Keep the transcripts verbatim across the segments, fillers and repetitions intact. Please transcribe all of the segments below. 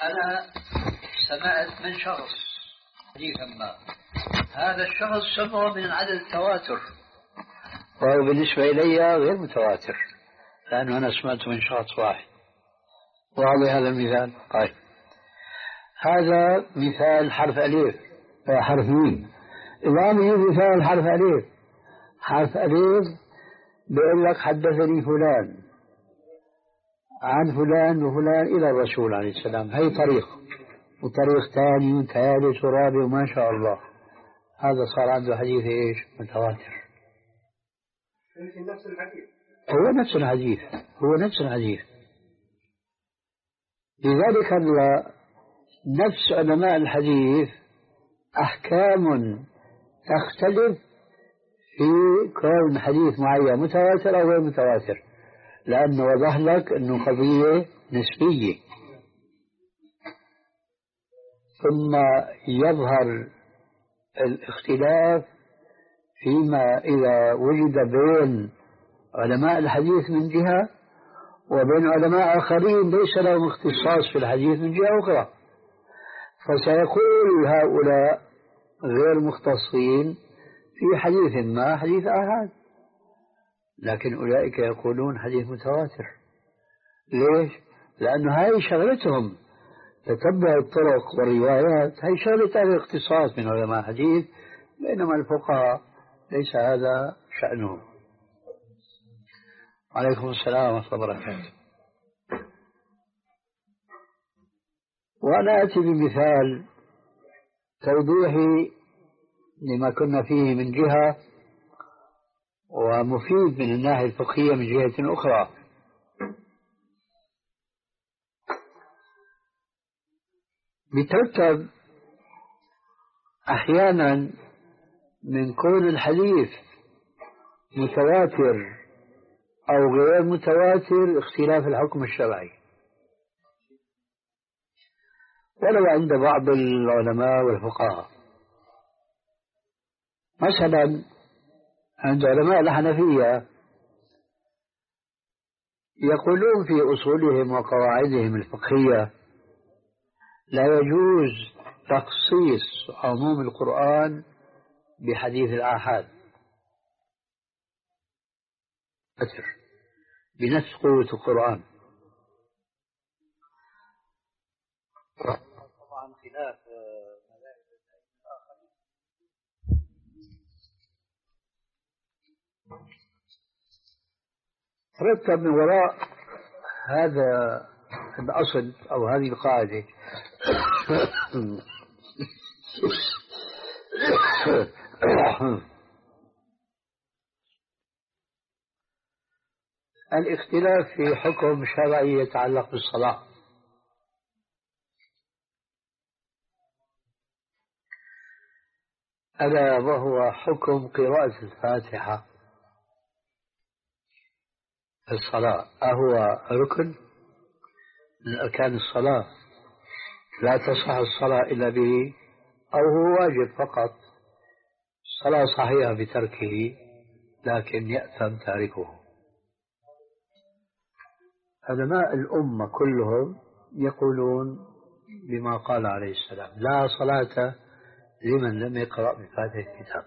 أنا سمعت من شخص حديثا ما، هذا الشخص سمعه من عدد التواتر، وهو بالنسبة إلي غير متواتر لأنه أنا سمعته من شخص واحد. واضح هذا المثال؟ طيب، هذا مثال حرف ألف، حرف ميم. إذا مثال حرف ألف، حرف ألف بيقول لك حدثني فلان عن فلان وفلان إلى الرسول عليه السلام، هي طريق، وطريق ثاني وثالث ورابع وما شاء الله. هذا صار عنده حديث إيش؟ متواتر. نفس الحديث هو نفس الحديث هو نفس الحديث لذلك نفس علماء الحديث أحكام تختلف في كون حديث معين متواتر أو غير متواتر، لأنه وضح لك أنه قضية نسبية. ثم يظهر الاختلاف فيما إذا وجد بين علماء الحديث من جهة وبين علماء آخرين ليس لهم اختصاص في الحديث من جهة أخرى، فسيقول هؤلاء غير مختصين في حديث ما حديث آحاد، لكن أولئك يقولون حديث متواتر. ليش؟ لأنه هاي شغلتهم، تتبع الطرق والروايات، هاي شغلة أهل الاختصاص من علماء الحديث، بينما الفقهاء ليس هذا شأنهم. عليكم السلام ورحمة الله وبركاته. وأنا أتي بمثال توضيحي لما كنا فيه من جهة، ومفيد من الناحية الفقهية من جهة أخرى. بيترتب أحيانا من كون الحديث متواتر أو غير متواتر اختلاف الحكم الشرعي، ولو عند بعض العلماء والفقهاء. مثلا عند علماء الحنفية يقولون في أصولهم وقواعدهم الفقهية لا يجوز تخصيص عموم القرآن بحديث الآحاد بنفس قوة القرآن. طبعا خلاف مذاهب الآخرين. ترتب من وراء هذا الأصل أو هذه القاعدة الاختلاف في حكم شرعي يتعلق بالصلاة. ألا وهو حكم قراءة الفاتحة في الصلاة، أهو ركن من أركان الصلاة لا تصح الصلاة إلا به، أو هو واجب فقط الصلاة صحيحة بتركه لكن يأثم تاركه؟ علماء الأمة كلهم يقولون بما قال عليه السلام: لا صلاة لمن لم يقرأ بفاتحة الكتاب.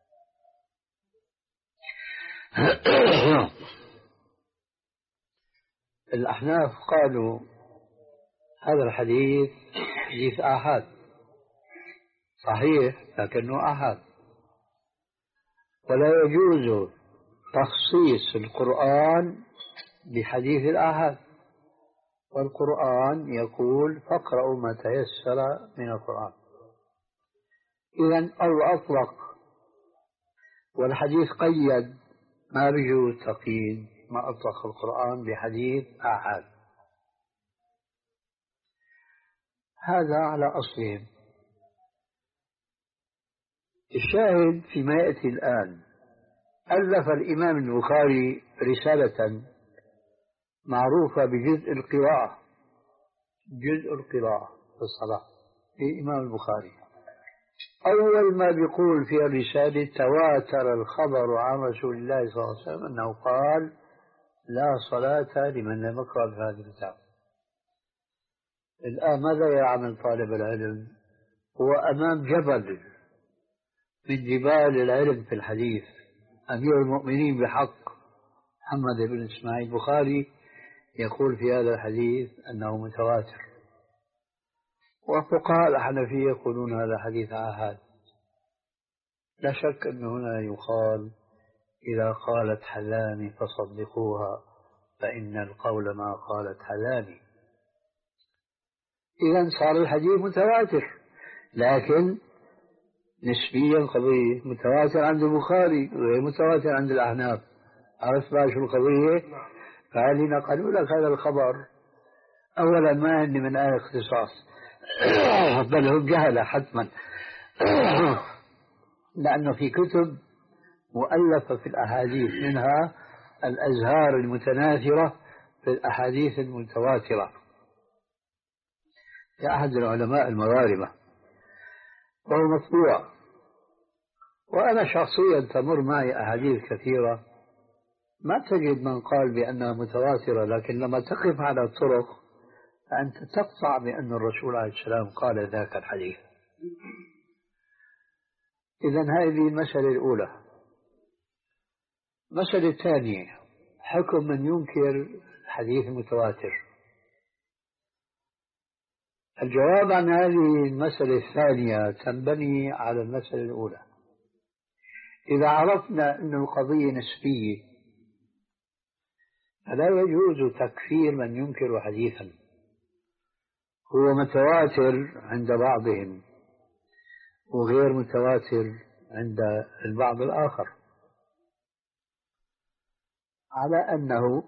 الأحناف قالوا هذا الحديث حديث آحاد صحيح لكنه آحاد، ولا يجوز تخصيص القرآن بحديث الآحاد، والقرآن يقول فاقرأوا ما تيسر من القرآن. إذن الله أطلق والحديث قيد، ما بيجوز تقييد ما أطلق القرآن بحديث آحاد. هذا على أصلهم. الشاهد فيما يأتي الآن، ألف الإمام البخاري رسالة معروفة بجزء القراءة، جزء القراءة في الصلاة في الإمام البخاري. أول ما بيقول في الرسالة: تواتر الخبر عن رسول الله صلى الله عليه وسلم أنه قال: لا صلاة لمن لم يقرأ بهذا الكتاب. الآن ماذا يعمل طالب العلم؟ هو أمام جبل من جبال العلم في الحديث. أمير المؤمنين بحق محمد بن إسماعيل البخاري يقول في هذا الحديث أنه متواتر، وفقهاء الحنفية يقولون هذا حديث آحاد. لا شك أن هنا يقال إذا قالت حلاني فصدقوها فإن القول ما قالت حلاني. إذا صار الحديث متواتر، لكن نسبيا قضية متواتر عند البخاري غير متواتر عند الأحناف. عرفت بقى شو القضية؟ فهذه نقلوا لك هذا الخبر أولا ما هن من أهل اختصاص بل هم جهلة حتما لأنه في كتب مؤلفة في الأحاديث منها الأزهار المتناثرة في الأحاديث المتواترة لأحد العلماء المغاربة وهو مطبوع. وأنا شخصيا تمر معي أحاديث كثيرة ما تجد من قال بأنها متواترة، لكن لما تقف على الطرق فأنت تقطع بأن الرسول عليه السلام قال ذاك الحديث. إذن هذه المسألة الأولى. المسألة الثانية حكم من ينكر الحديث المتواتر. الجواب عن هذه المسألة الثانية تنبني على المسألة الأولى. إذا عرفنا أن القضية نسبية فلا يجوز تكفير من ينكر حديثا هو متواتر عند بعضهم وغير متواتر عند البعض الآخر، على أنه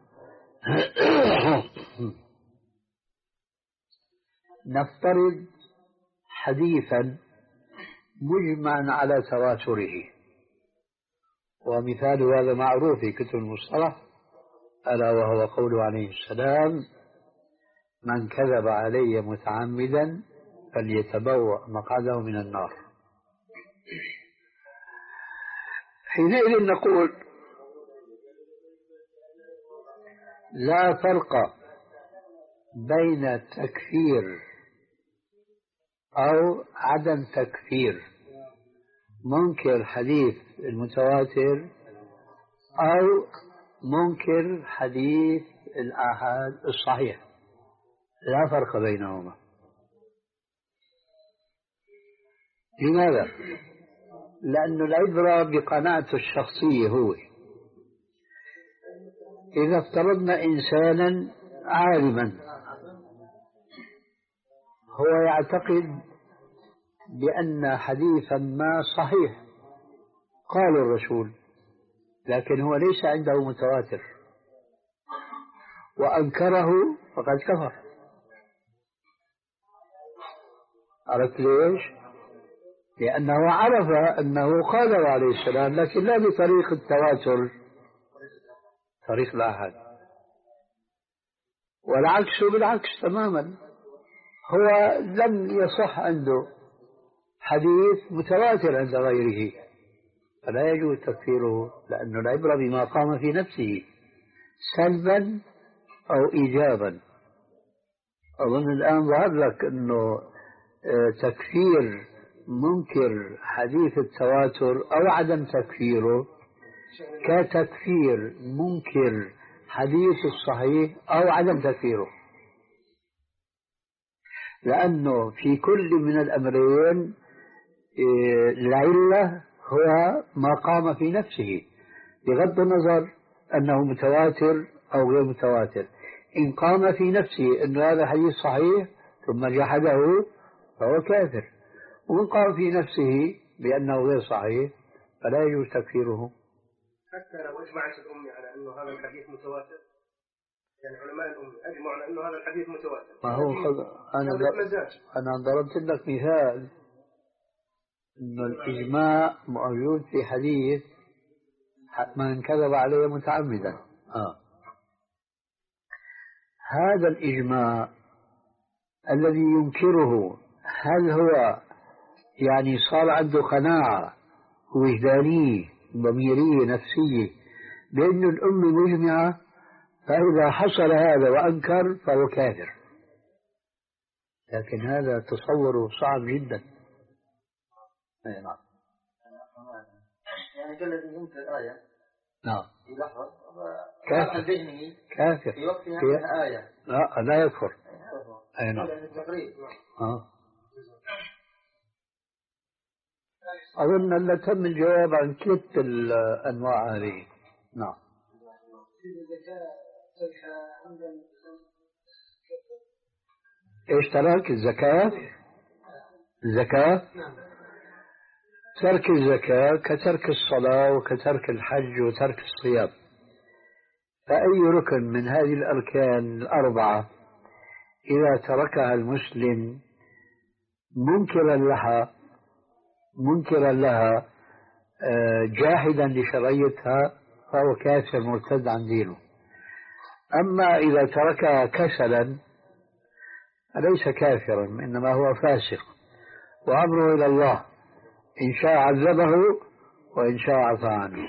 نفترض حديثا مجمعا على تواتره، ومثال هذا معروف في كتب المصطلح ألا وهو قوله عليه السلام من كذب علي متعمدا فليتبوأ مقعده من النار. حينئذ نقول لا فرق بين تكفير أو عدم تكفير منكر حديث المتواتر أو منكر حديث الآحاد الصحيح، لا فرق بينهما. لماذا؟ لأن العبرة بقناعته الشخصية. هو إذا افترضنا إنسانا عالما هو يعتقد بأن حديثا ما صحيح قال الرسول، لكن هو ليس عنده متواتر وأنكره فقد كفر. عرفت ليش؟ لأنه عرف أنه قاله عليه السلام لكن لا بطريق التواتر، طريق الآحاد. والعكس بالعكس تماما، هو لم يصح عنده حديث متواتر عند غيره فلا يجوز تكفيره، لأن العبرة بما قام في نفسه سلبا أو إيجابا. أظن الآن ظهر لك أنه تكفير منكر حديث التواتر أو عدم تكفيره كتكفير منكر حديث الصحيح أو عدم تكفيره، لأنه في كل من الأمرين العلة هو ما قام في نفسه بغض النظر أنه متواتر أو غير متواتر. إن قام في نفسه أن هذا حديث صحيح ثم جحده فهو كافر، وإن قام في نفسه بأنه غير صحيح فلا يجوز تكفيره. حتى لو أجمعت الأمة على أنه هذا الحديث متواتر، يعني علماء الأمة أجمعوا على أنه هذا الحديث متواتر، ما هو خذ... أنا ضربت أنا ضربت لك مثال إنه الإجماع موجود في حديث من كذب عليه متعمدا. آه. هذا الإجماع الذي ينكره هل هو يعني صار عنده قناعة وجدانية ضميرية نفسية بأن الأمة مجمعة، فإذا حصل هذا وأنكر فهو كافر. لكن هذا تصوره صعب جدا. أي نعم. يعني كالذي ينكر الآية نعم يلحظ كافر ذهنه كافر في وقت ينكر آية لا لا يكفر. أي نعم. آه. أظن أن تم الجواب عن كل الأنواع هذه. نعم. إيش ترك الزكاة؟ الزكاة ترك الزكاة كترك الصلاة وكترك الحج وترك الصيام. فأي ركن من هذه الأركان الأربعة إذا تركها المسلم منكرا لها منكرا لها جاحدا لشرعيتها فهو كافر مرتد عن دينه. أما إذا تركها كسلا فليس كافرا إنما هو فاسق وأمره إلى الله، إن شاء عذبه وإن شاء عفى عنه.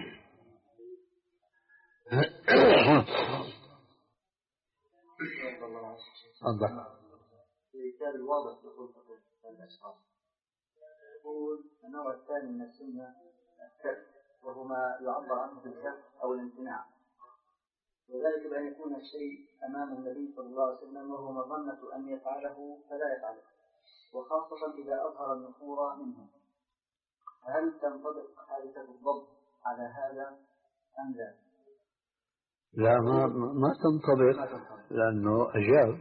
الله. في كتاب الواضح يقول الأشخاص يقول النوع الثاني من السنة الكف، وهو ما يعبر عنه بالكف أو الامتناع، وذلك بأن يكون الشيء أمام النبي صلى الله عليه وسلم وهو مظنة أن يفعله فلا يفعله، وخاصة إذا أظهر النفور منه. هل تنطبق حادثة الضبط على هذا أم لا؟ لا ما ما تنطبق، لأنه أجاب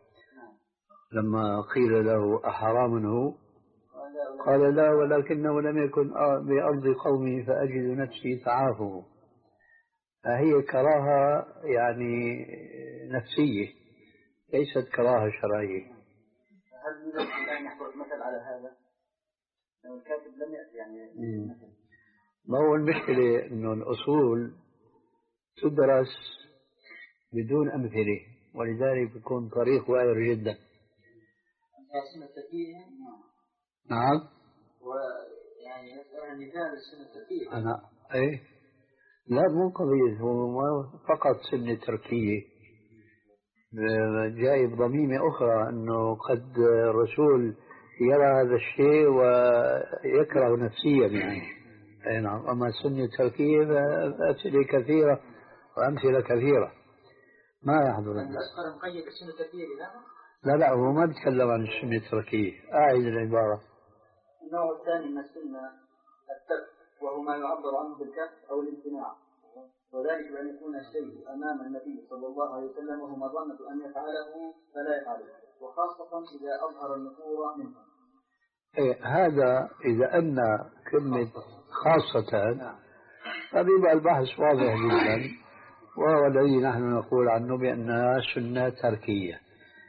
لما قيل له أحرام هو قال لا ولكنه لم يكن بأرض قومي فأجد نفسي تعافه. فهي كراهة يعني نفسية ليست كراهة شرعية. هل يوجد الآن يحضر مثل على هذا؟ لو الكاتب لم يأتي يعني ما هو المشكلة إنه الأصول تدرس بدون أمثلة، ولذلك يكون طريق وائر جدا. نعم. ويعني يسأل مثال السنة التركية. أنا إيه لا مو قضية، هو فقط سنة تركية، جايب ضميمة أخرى أنه قد الرسول يرى هذا الشيء ويكره نفسيا يعني. أي نعم. أما السنة التركية فأمثلة كثيرة وأمثلة كثيرة ما يحضر. الأصغر مقيد السنة التركية بهذا؟ لا لا هو ما بيتكلم عن السنة التركية. أعيد العبارة. النوع الثاني من السنة الترك، وهو ما يعبر عنه بالكف أو الامتناع، وذلك بأن يكون الشيء أمام النبي صلى الله عليه وسلم وهو مظنة أن يفعله فلا يفعله، وخاصة إذا أظهر النفور منه. إيه هذا إذا أن كلمة خاصة فبيبقى البحث واضح جدا، وهو الذي نحن نقول عنه بأنها سنة تركية.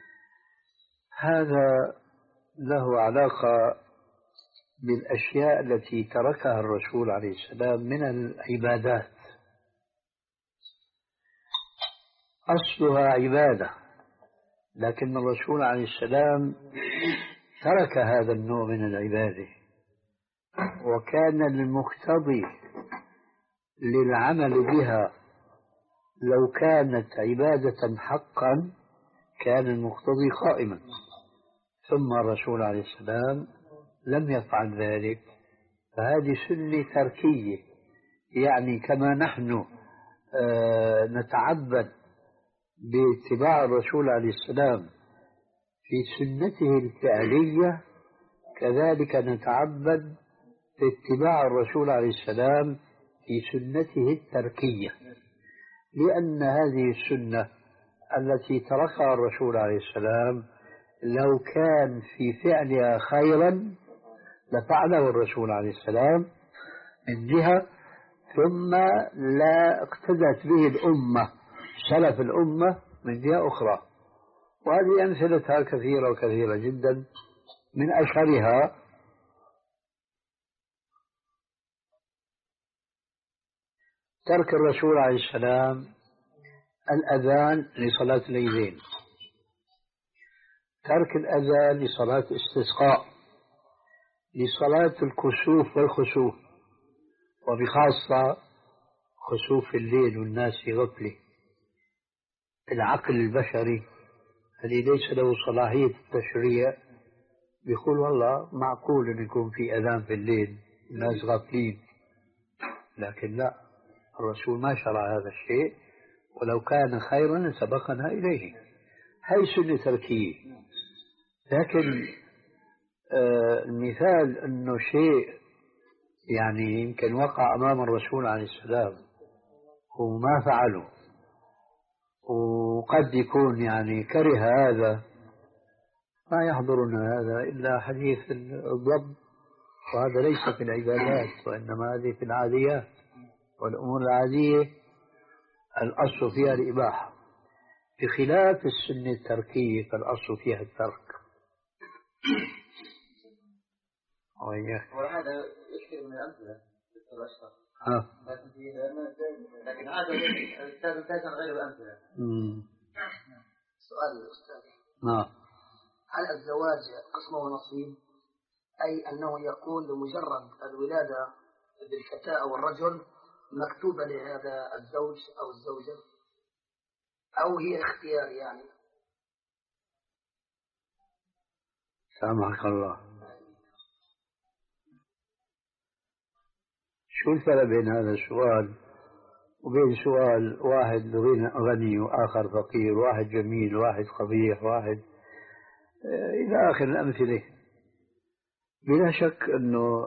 هذا له علاقة بالأشياء التي تركها الرسول عليه السلام من العبادات، أصلها عبادة، لكن الرسول عليه السلام ترك هذا النوع من العبادة، وكان المقتضي للعمل بها لو كانت عبادة حقا كان المقتضي قائما، ثم الرسول عليه السلام لم يفعل ذلك، فهذه سنة تركية. يعني كما نحن آه نتعبد باتباع الرسول عليه السلام في سنته الفعلية، كذلك نتعبد باتباع الرسول عليه السلام في سنته التركية، لأن هذه السنة التي تركها الرسول عليه السلام لو كان في فعلها خيرا لفعله الرسول عليه السلام من جهة، ثم لا اقتدت به الأمة سلف الأمة من جهة أخرى. وهذه أمثلتها كثيرة وكثيرة جدا، من أشهرها ترك الرسول عليه السلام الأذان لصلاة العيدين، ترك الأذان لصلاة استسقاء، لصلاة الكسوف والخسوف، وبخاصة خسوف الليل والناس في غفلة. العقل البشري الذي ليس له صلاحية التشريع بيقول والله معقول أن يكون في أذان في الليل الناس غافلين، لكن لا، الرسول ما شرع هذا الشيء، ولو كان خيرا لسبقنا إليه. هي سنة تركية. لكن آه المثال أنه شيء يعني يمكن وقع أمام الرسول عليه السلام وما فعله، وقد يكون يعني كره هذا، ما يحضرنا هذا إلا حديث الضب، وهذا ليس في العبادات، وإنما هذه في العاديات، والأمور العادية الأصل فيها الإباحة، بخلاف السنة التركية فالأصل فيها الترك. وهذا يكثر من الأمثلة في الأشخاص. ها. لكن هذا الأستاذ كان غير الأمثلة. سؤال الأستاذ. نعم. هل الزواج قسمه ونصيب، أي أنه يكون بمجرد الولادة بالفتاة أو الرجل مكتوبة لهذا الزوج أو الزوجة، أو هي اختيار يعني؟ سامحك الله، شو الفرق بين هذا السؤال وبين سؤال واحد غني وآخر فقير، واحد جميل واحد قبيح، واحد إلى آخر الأمثلة؟ بلا شك أنه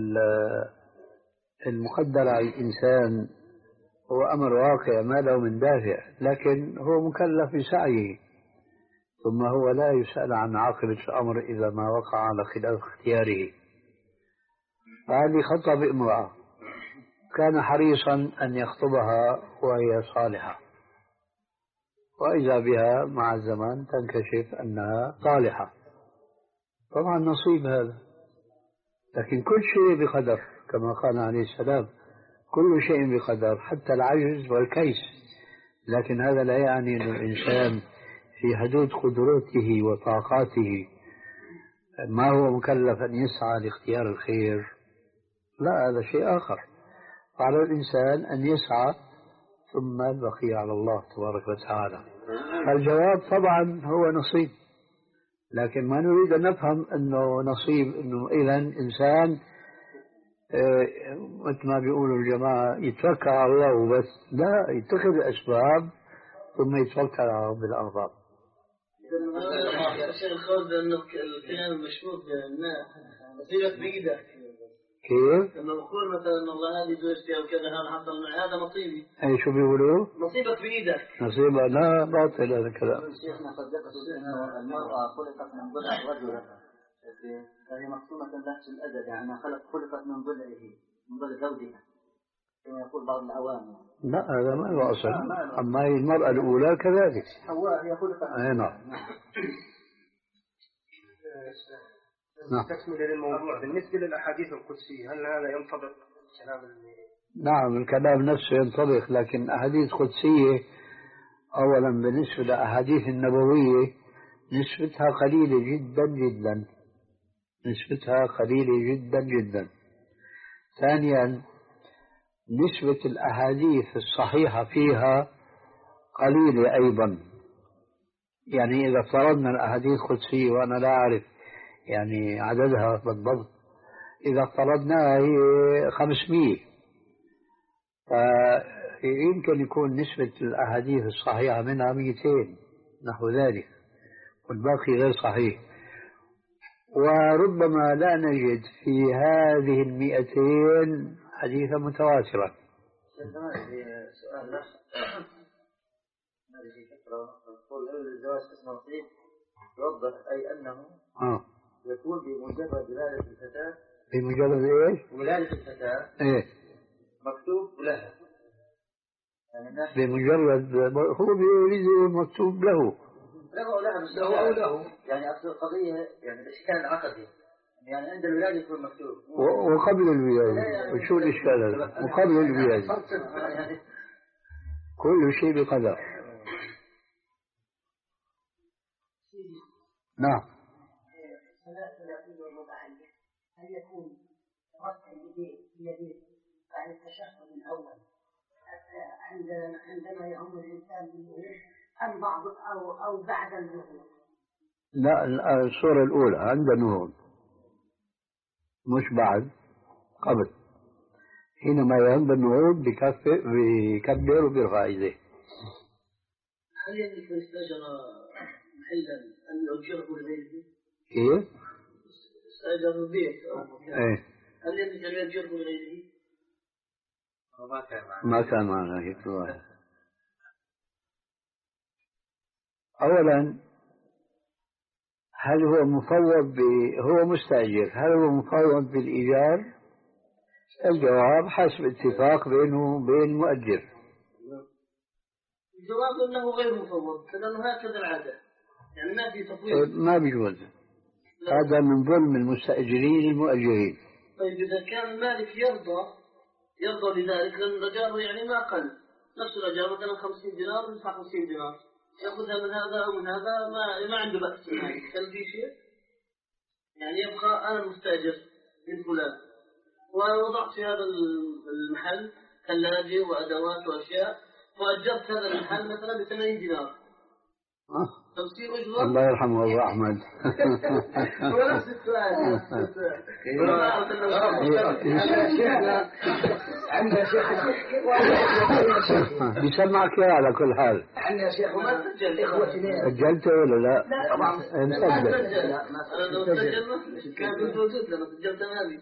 المقدر على الإنسان هو أمر واقع ما له من دافع، لكن هو مكلف بسعيه، ثم هو لا يسأل عن عاقبة الأمر إذا ما وقع على خلاف اختياره. هذه خطأ بامرأة كان حريصا أن يخطبها وهي صالحة، وإذا بها مع الزمان تنكشف أنها صالحة، طبعا نصيب هذا، لكن كل شيء بقدر كما قال عليه السلام، كل شيء بقدر حتى العجز والكيس. لكن هذا لا يعني أن الإنسان في حدود قدرته وطاقاته ما هو مكلف أن يسعى لاختيار الخير، لا، هذا شيء آخر. على الإنسان أن يسعى، ثم البقي على الله تبارك وتعالى. الجواب طبعا هو نصيب، لكن ما نريد أن نفهم أنه نصيب أنه إذا إنسان مثل ما بيقولوا الجماعة يتوكل على الله وبس، لا، يتخذ أسباب ثم يتوكل على رب الأرباب. الشيخ الخالد أنه الكلام المشهور نصيبك بإيدك. كيف؟ لما بقول مثلا الله هذه زوجتي أو كذا هذا حصل معي هذا نصيبي. أي شو بيقولوا؟ نصيبك بإيدك. نصيبك لا، باطل هذا الكلام. شيخنا قد يقصد أن المرأة خلقت من ضلع رجل، فهي مقسومة لهج الأدب، يعني خلق خلقت من ضلعه من ضلع زوجها كما يقول بعض العوام. لا، هذا ما له أصل، أما هي المرأة الأولى كذلك. حواء هي خلقت. أي نعم. نعم. تكملة للموضوع بالنسبة للأحاديث القدسية، هل هذا ينطبق كلام اللي... نعم، الكلام نفسه ينطبق، لكن أحاديث قدسية أولا بالنسبة للأحاديث النبوية نسبتها قليلة جدا جدا، نسبتها قليلة جدا جدا. ثانيا نسبة الأحاديث الصحيحة فيها قليلة أيضا، يعني إذا افترضنا الأحاديث القدسية وأنا لا أعرف يعني عددها بالضبط، إذا افترضناها هي خمسمية، فيمكن يكون نسبة الأحاديث الصحيحة منها مئتين نحو ذلك، والباقي غير صحيح. وربما لا نجد في هذه المئتين حديثا متواترا. سؤال نفس هذه فكرة نقول الزواج اسمه نصيب، يوضح أي أنه آه. يكون بمجرد ولادة الفتاة. بمجرد إيش؟ ولادة الفتاة. إيه. مكتوب لها. يعني بمجرد هو بيريد مكتوب له. له أو لها مش له أو له. يعني أصل القضية يعني الإشكال العقدي. يعني عند الولادة يكون مكتوب. وقبل الولادة. وشو الإشكال هذا؟ وقبل الولادة. كل شيء بقدر. نعم. هل يكون رفع بيديه بعد التشهد الأول حتى عندما يهم الإنسان بالوضوء أم بعض أو أو بعد النهوض؟ لا، الصورة الأولى عند النهوض، مش بعد، قبل. حينما يهم بالنهوض بكفر بيكبر وبيرفع ايديه. هل يملك من استاجر محلا ان يؤجره لغيره؟ كيف؟ استاجر بيت او مكان. ايه. هل يملك ان يؤجره لغيره؟ ما كان معنا. ما كان معنا هيك واحد. اولا، هل هو مفوض ب... هو مستاجر، هل هو مفوض بالايجار؟ الجواب حسب اتفاق بينه وبين المؤجر. الجواب انه غير مفوض، لانه هكذا العاده، يعني ما في تفويض. ما بيجوز، هذا من ظلم المستاجرين المؤجرين. طيب اذا كان المالك يرضى يرضى بذلك، لان الاجار يعني ما قل، نفس الاجار مثلا خمسين دينار يدفع خمسين دينار، ياخذها من هذا او من هذا، ما ما عنده باس المالك. هل في شيء؟ يعني يبقى انا مستاجر من فلان، ووضعت في هذا المحل ثلاجة وأدوات وأشياء، وأجرت هذا المحل مثلا بثمانين دينار. تفسير أجرة؟ الله يرحمه أبو أحمد. هو نفس السؤال. نفس السؤال. عندنا شيخ بيسمعك يا على كل حال. عندنا شيخ وما سجل إخوتي. سجلته ولا لا؟ لا طبعا مسجل. لا ما سجل. أنا لو سجلت كان كنت موجود لما سجلت هذه.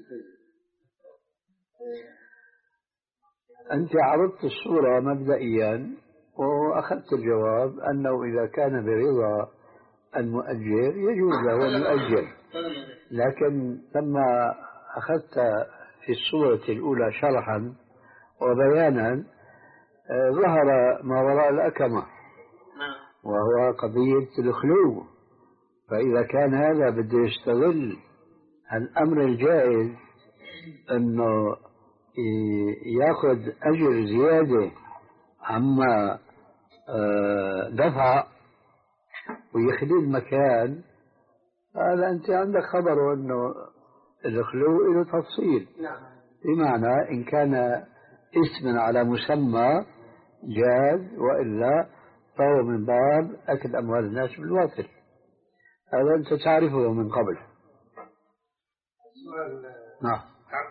أنت عرضت الصورة مبدئيا وأخذت الجواب أنه إذا كان برضا المؤجر يجوز له أن يؤجر، لكن لما أخذت في الصورة الأولى شرحا وبيانا ظهر ما وراء الأكمة، وهو قضية الخلو. فإذا كان هذا بده يستغل الأمر الجائز أنه ياخذ أجر زيادة عما دفع ويخلي المكان، هذا أنت عندك خبر أنه الخلو له تفصيل. بمعنى إن كان اسما على مسمى جاز، وإلا فهو من باب أكل أموال الناس بالباطل. هذا أنت تعرفه من قبل. نعم.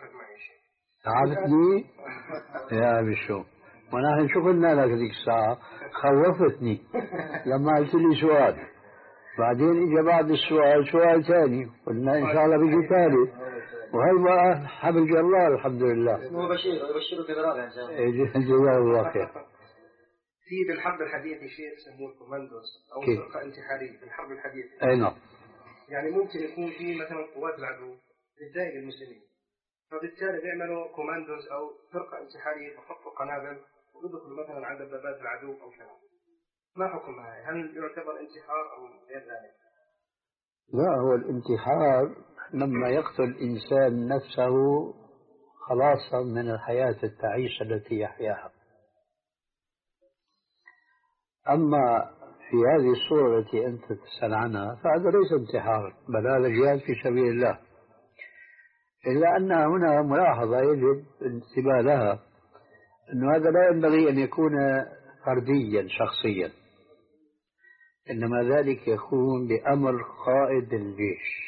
عرفتني يا بشو، ونحن شو قلنا لك ذيك الساعة؟ خوفتني لما قلت لي سؤال، بعدين اجى بعد السؤال سؤال ثاني، قلنا ان شاء الله بيجي ثالث، وهي بقى حبل جلال الحمد لله. اسمه بشير، يبشرك برابع ان شاء الله. جزاه الله خير. في بالحرب الحديثة شيء يسموه كوماندوز او فرقة انتحارية في الحرب الحديثة. اي نعم. يعني ممكن يكون في مثلا قوات العدو بتضايق المسلمين، فبالتالي بيعملوا كوماندوز او فرقه انتحاريه بخطوا قنابل ويدخلوا مثلا عند بابات العدو او كذا. ما حكمها؟ هل يعتبر انتحار او غير ذلك؟ لا، هو الانتحار لما يقتل انسان نفسه خلاصا من الحياه التعيسه التي يحياها. اما في هذه الصوره التي انت تسال عنها فهذا ليس انتحار، بل هذا جهاد في سبيل الله. إلا أن هنا ملاحظة يجب الانتباه لها، أن هذا لا ينبغي أن يكون فرديا شخصيا، إنما ذلك يكون بأمر قائد الجيش.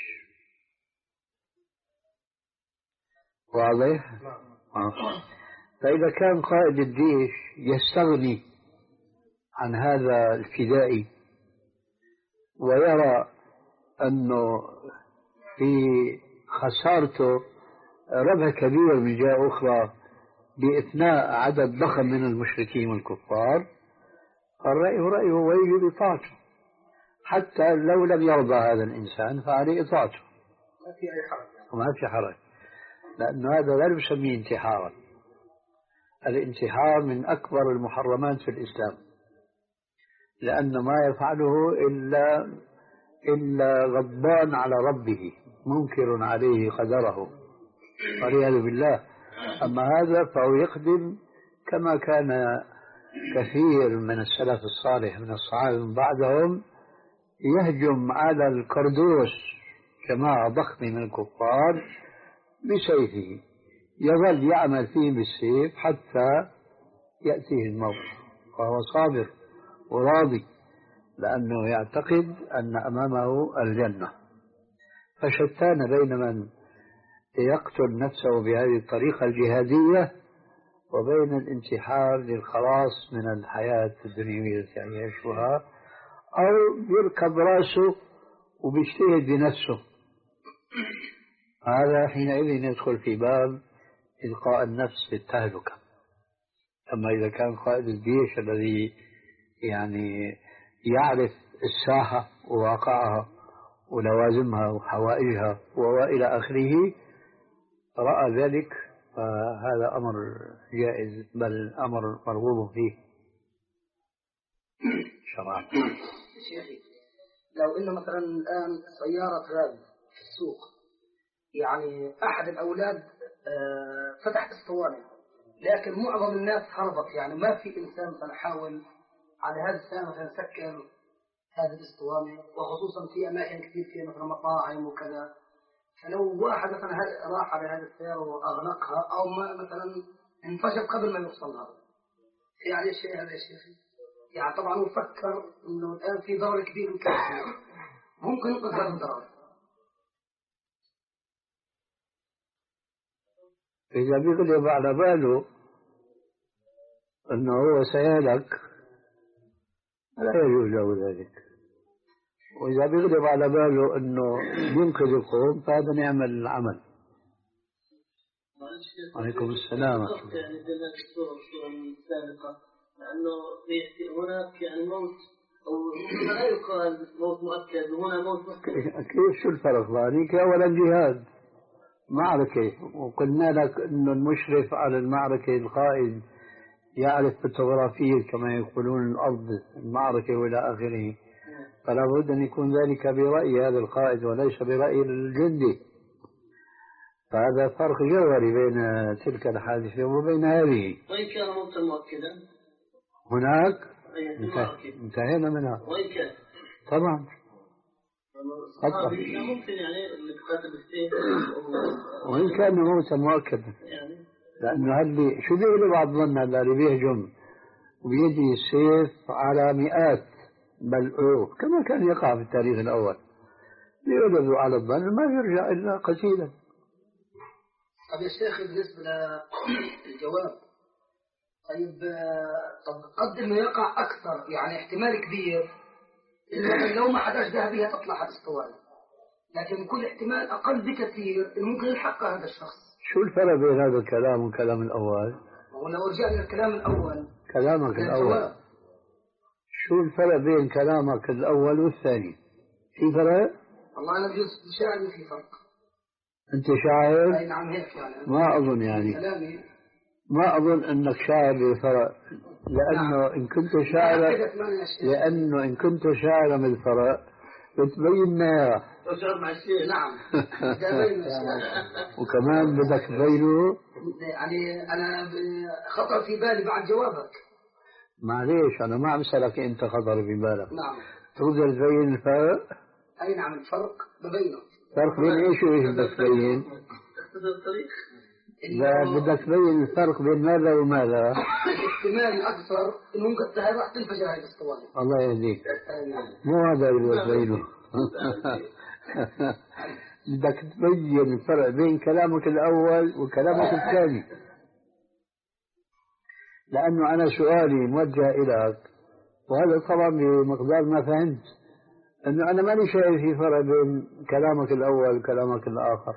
واضح؟ آه. فإذا كان قائد الجيش يستغني عن هذا الفدائي ويرى أنه في خسارته ربح كبير من جهة أخرى بإثناء عدد ضخم من المشركين والكفار، الرأي رأيه ويجب إطاعته، حتى لو لم يرضى هذا الإنسان فعليه إطاعته. ما في أي حرج. وما في حرج، لأن هذا لا نسميه انتحارا. الانتحار من أكبر المحرمات في الإسلام، لأن ما يفعله إلا إلا غضبان على ربه منكر عليه قدره والعياذ بالله. أما هذا فهو يقدم كما كان كثير من السلف الصالح من الصحابة من بعدهم يهجم على الكردوس جماعة ضخمة من الكفار بسيفه، يظل يعمل فيه بالسيف حتى يأتيه الموت وهو صابر وراضي لأنه يعتقد أن أمامه الجنة. فشتان بين من يقتل نفسه بهذه الطريقة الجهادية وبين الانتحار للخلاص من الحياة الدنيوية التي يعيشها، أو يركب رأسه وبيجتهد بنفسه. هذا حينئذ يدخل في باب إلقاء النفس في التهلكة. أما إذا كان قائد الجيش الذي يعني يعرف الساحة وواقعها ولوازمها وحوائجها وإلى آخره رأى ذلك، فهذا أمر جائز بل أمر مرغوب فيه شرعا. شيخي لو إنه مثلا الآن سيارة غاز في السوق، يعني أحد الأولاد فتح اسطوانة لكن معظم الناس هربت، يعني ما في إنسان مثلا حاول على هذا السنة مثلا سكر هذه الاسطوانة، وخصوصا في أماكن كثير فيها مثلا مطاعم وكذا. فلو واحد مثلا راح على هذه السيارة وأغلقها أو ما مثلا انفجر قبل ما يوصلها، يعني الشيء هذا يا شيخي يعني طبعا هو فكر إنه الآن في ضرر كبير وكثير ممكن ينقذ هذا الضرر. إذا بيغلب على باله أنه هو سيهلك لا يجوز له ذلك، وإذا بيغلب على باله أنه ينقذ القوم فهذا نعمل العمل. عليكم السلام. يعني جماعة الصورة الصورة السابقة لأنه في هناك يعني موت أو لا يقال موت مؤكد وهنا موت مؤكد. كيف شو الفرق؟ ذلك أولا جهاد معركة، وقلنا لك أنه المشرف على المعركة القائد يعرف فوتوغرافية كما يقولون الأرض المعركة وإلى آخره، فلا بد أن يكون ذلك برأي هذا القائد وليس برأي الجندي. فهذا فرق جوهري بين تلك الحادثة وبين هذه. وإن كان موتا مؤكدا هناك انتهينا منها. وإن كان طبعا ممكن يعني اللي تقاتل بالسيف وإن كان موتا مؤكدا يعني، لأنه هل شو بيغلب على الظن هذا اللي بيهجم وبيدي السيف على مئات بل ألوف كما كان يقع في التاريخ الأول، بيغلب على الظن ما يرجع إلا قتيلا. طب يا شيخ بالنسبة للجواب، طيب طب قد إنه يقع أكثر، يعني احتمال كبير إنه لو ما حداش ذهبية تطلع هذا الاسطوانة، لكن كل احتمال أقل بكثير إنه ممكن يلحق هذا الشخص. شو الفرق بين هذا الكلام والكلام الأول؟ ولو رجعنا للكلام الأول كلامك الأول، شو الفرق بين كلامك الأول والثاني؟ في فرق؟ والله أنا بجوز شاعر في فرق. أنت شاعر؟ أي نعم هيك يعني. ما أظن يعني كلامي ما أظن أنك شاعر بالفرق، لأنه نعم. إن كنت شاعر لأنه إن كنت شاعرا بالفرق بتبين ما وشعر مع الشيء. نعم وكمان بدك تبينه. يعني أنا خطر في بالي بعد جوابك. معليش أنا ما عم أسألك أنت خطر في بالك. نعم. تقدر تبين الفرق؟ أي نعم الفرق ببينه. فرق بين إيش وإيش بدك تبين؟ لا بدك تبين الفرق بين ماذا وماذا؟ الاحتمال أكثر إنه ممكن راح تنفجر هاي الاسطوانة. الله يهديك. مو هذا اللي بدك تبينه. بدك تبين الفرق بين كلامك الأول وكلامك الثاني، لأنه أنا سؤالي موجه إليك وهذا طبعا بمقدار ما فهمت أنه أنا ماني شايف في فرق بين كلامك الأول وكلامك الآخر،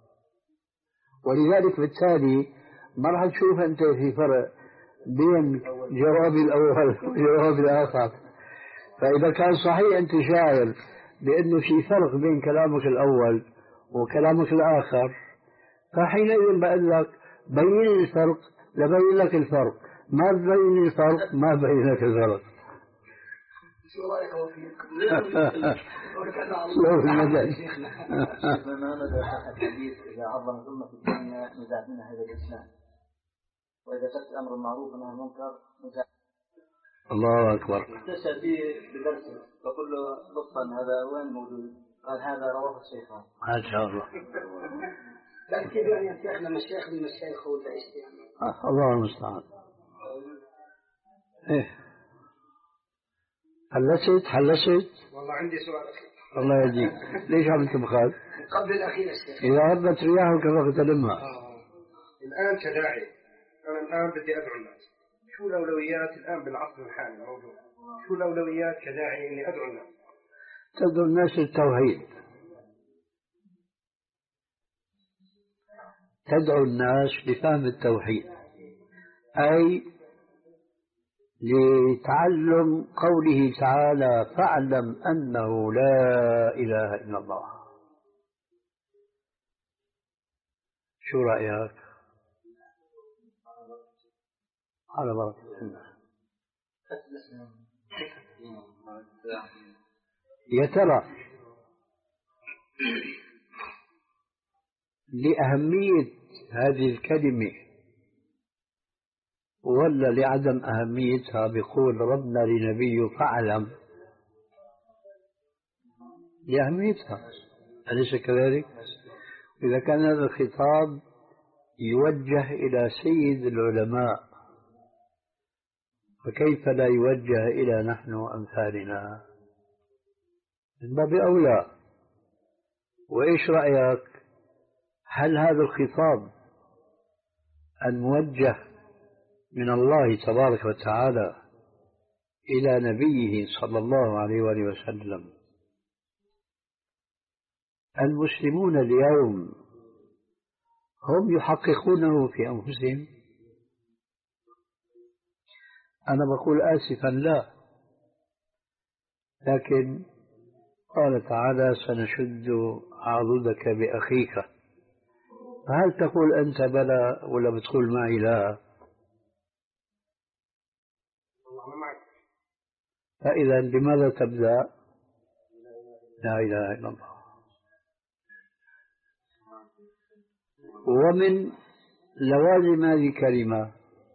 ولذلك بالتالي ما راح تشوف أنت في فرق بين جوابي الأول وجوابي الآخر. فإذا كان صحيح أنت شاعر بأنه في فرق بين كلامك الأول وكلامك الآخر، فحينئذ بقول لك بين الفرق لبين لك الفرق، ما بين الفرق ما بين لك الفرق. شو رأيك وفيك؟ بما مدى الحديث إذا عظم الأمة في الدنيا نزاع منها هذا الإسلام، وإذا كانت الأمر المعروف ونهى المنكر نزاع. الله أكبر. اكتشف فيه بدرسه فقل له لطفا هذا وين موجود؟ قال هذا رواه الشيخان. ما شاء الله. لكن كيف يعني يا شيخنا مشايخ المشايخ ولا ايش يعني؟ الله المستعان. إيه حلست حلست والله عندي سؤال أخير. الله يهديك. ليش عم تبخل؟ قبل الأخير الشيخ. إذا هبت رياح كيف تلمها؟ آه. الآن كداعي أنا الآن بدي أدعو الناس، شو الأولويات الآن بالعصر الحالي الموجود؟ شو الأولويات كداعي إني أدعو الناس؟ تدعو الناس للتوحيد، تدعو الناس لفهم التوحيد، أي لتعلم قوله تعالى فاعلم أنه لا إله إلا الله. شو رأيك؟ على بركة الله. يا ترى لأهمية هذه الكلمة ولا لعدم أهميتها بيقول ربنا لنبيه فاعلم؟ لأهميتها، أليس كذلك؟ إذا كان هذا الخطاب يوجه إلى سيد العلماء فكيف لا يوجه إلى نحن أمثالنا؟ من باب أولى. وإيش رأيك؟ هل هذا الخطاب الموجه من الله تبارك وتعالى إلى نبيه صلى الله عليه وآله وسلم المسلمون اليوم هم يحققونه في أنفسهم؟ أنا بقول آسفا لا، لكن قال تعالى سنشد عضدك بأخيك، فهل تقول أنت بلى ولا بتقول معي لا؟ فإذا لماذا تبدأ لا إله إلا الله؟ ومن لوازم هذه الكلمة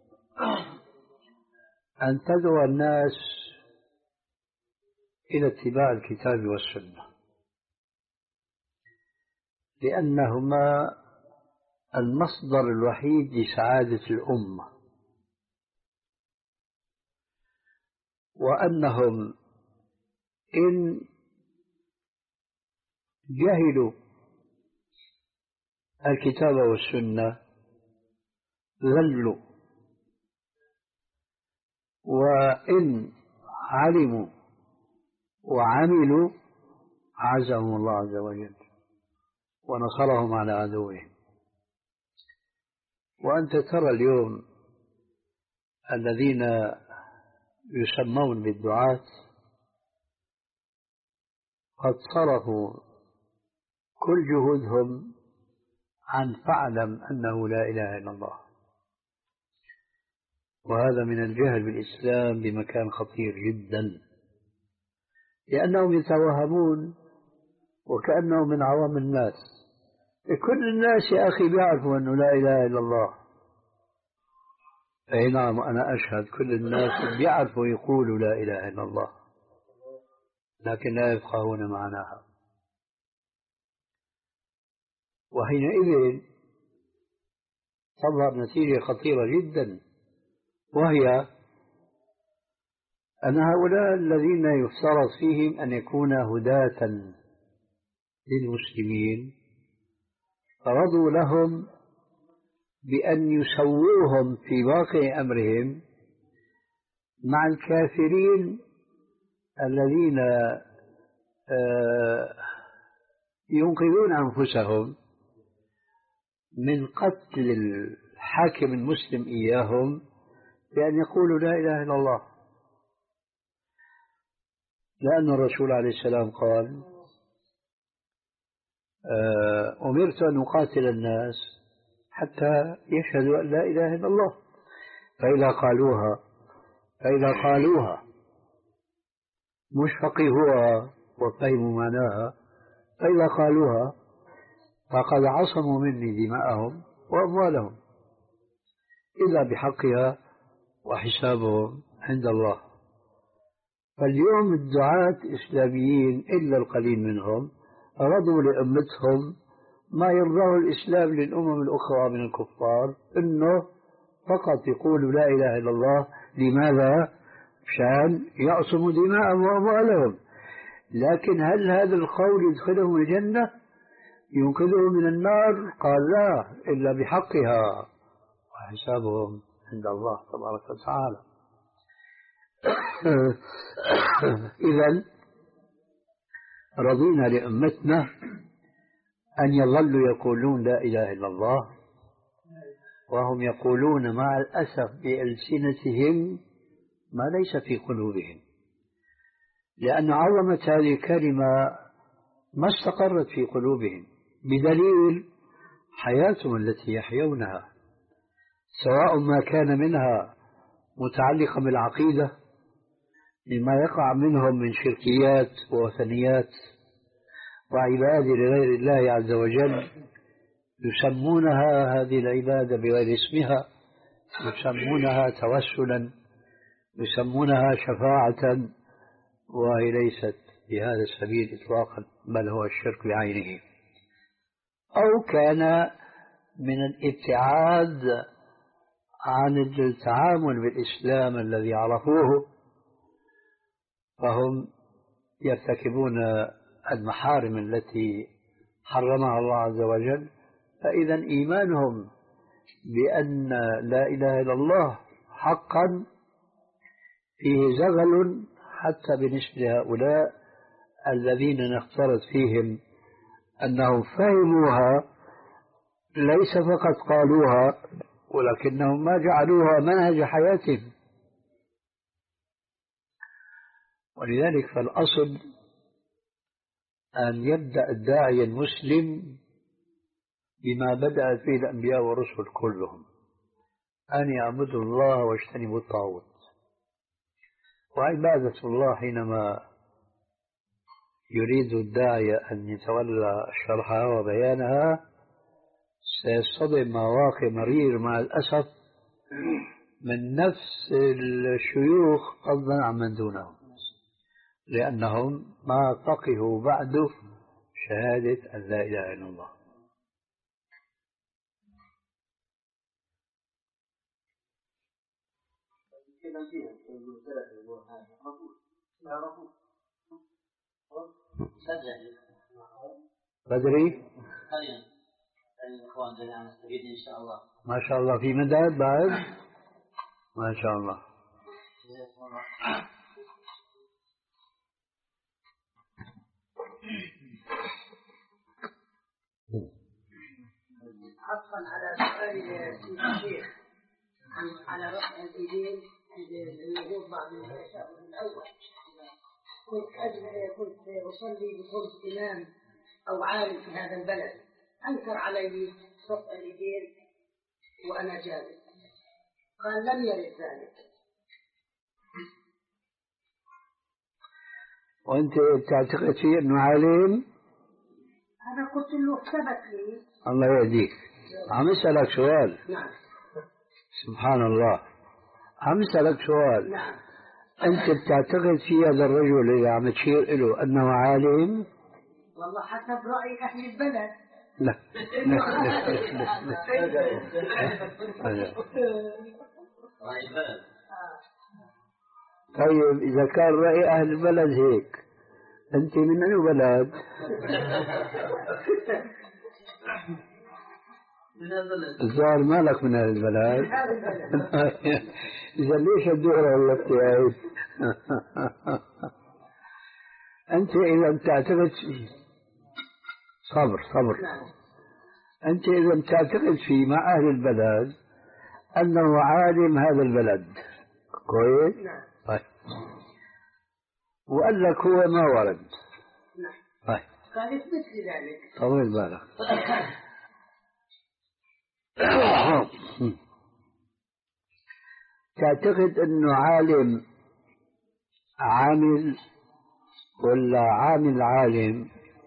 أن تدعو الناس إلى اتباع الكتاب والسنة، لأنهما المصدر الوحيد لسعادة الأمة، وأنهم إن جهلوا الكتاب والسنة ذلوا، وإن علموا وعملوا عزهم الله عز وجل ونصرهم على عدوهم. وأنت ترى اليوم الذين يسمون بالدعاة قد صرفوا كل جهودهم عن فاعلم أنه لا إله إلا الله، وهذا من الجهل بالإسلام بمكان خطير جدا، لأنهم يتوهمون وكأنهم من عوام الناس. كل الناس يا أخي بيعرفوا أنه لا إله إلا الله. أي نعم، أنا أشهد كل الناس بيعرفوا يقولوا لا إله إلا الله، لكن لا يفقهون معناها. وحينئذ تظهر نتيجة خطيرة جدا، وهي أن هؤلاء الذين يفترض فيهم أن يكون هداة للمسلمين رضوا لهم بأن يسووهم في واقع أمرهم مع الكافرين الذين ينقذون أنفسهم من قتل الحاكم المسلم إياهم بأن يقولوا لا إله إلا الله. لأن الرسول عليه السلام قال أمرت أن أقاتل الناس حتى يشهدوا أن لا إله إلا الله، فإذا قالوها فإذا قالوها مش فقهوها وفهموا معناها، فإذا قالوها فقد عصموا مني دماءهم وأموالهم إلا بحقها وحسابهم عند الله. فاليوم الدعاة الإسلاميين إلا القليل منهم رضوا لأمتهم ما يرضاه الإسلام للأمم الأخرى من الكفار، إنه فقط يقولوا لا إله إلا الله. لماذا؟ مشان يعصموا دماءهم وأموالهم. لكن هل هذا القول يدخلهم الجنة ينقذهم من النار؟ قال لا، إلا بحقها، وحسابهم عند الله تبارك وتعالى. إذن رضينا لأمتنا أن يظلوا يقولون لا إله إلا الله، وهم يقولون مع الأسف بألسنتهم ما ليس في قلوبهم، لأن عظمة هذه الكلمة ما استقرت في قلوبهم، بدليل حياتهم التي يحيونها، سواء ما كان منها متعلقا بالعقيدة مما يقع منهم من شركيات ووثنيات وعبادة لغير الله عز وجل، يسمونها هذه العبادة بغير اسمها، يسمونها توسلا، يسمونها شفاعة، وهي ليست بهذا السبيل إطلاقا، بل هو الشرك بعينه. أو كان من الابتعاد عن التعامل بالإسلام الذي عرفوه، فهم يرتكبون المحارم التي حرمها الله عز وجل. فإذا إيمانهم بأن لا إله إلا الله حقا فيه زغل، حتى بالنسبة لهؤلاء الذين نفترض فيهم أنهم فهموها، ليس فقط قالوها ولكنهم ما جعلوها منهج حياتهم. ولذلك فالأصل أن يبدأ الداعية المسلم بما بدأت به الأنبياء والرسل كلهم، أن يعبدوا الله واجتنبوا الطاغوت. وعبادة الله حينما يريد الداعية أن يتولى شرحها وبيانها سيصطدم مواقع مرير مع الأسف من نفس الشيوخ فضلا عن من دونهم، لأنهم ما فقهوا بعد شهادة أن لا إله إلا الله. بدري الإخوان جميعا مستفيدين إن شاء الله. ما شاء الله، في مدد بعد ما شاء الله. عطفا على سؤال سيد الشيخ على رفع الإيدين عند الوضوء بعد العشاء الأول، كنت أجل كنت أصلي بصوت إمام أو عالم في هذا البلد أنكر علي رفع اليدين وأنا جالس، قال لم يرد ذلك. وأنت تعتقد فيه أنه عالم؟ أنا قلت له ثبت لي. الله يهديك. عم أسألك سؤال. نعم. سبحان الله، عم أسألك سؤال. نعم. أنت بتعتقد في هذا الرجل اللي عم تشير له أنه عالم؟ والله حسب رأي أهل البلد. لا طيب إذا كان رأي أهل البلد هيك، أنت من أي بلد؟ الظاهر مالك من أهل البلد. إذا ليش الدورة ولا بتعيد؟ أنت إذا بتعتقد صبر صبر أنت إذا بتعتقد في مع أهل البلد أنه عالم هذا البلد كويس؟ نعم. طيب. وقال لك هو ما ورد. نعم. طيب. قال اثبت لي ذلك. طول بالك. تعتقد أنه عالم عامل ولا عامل عالم؟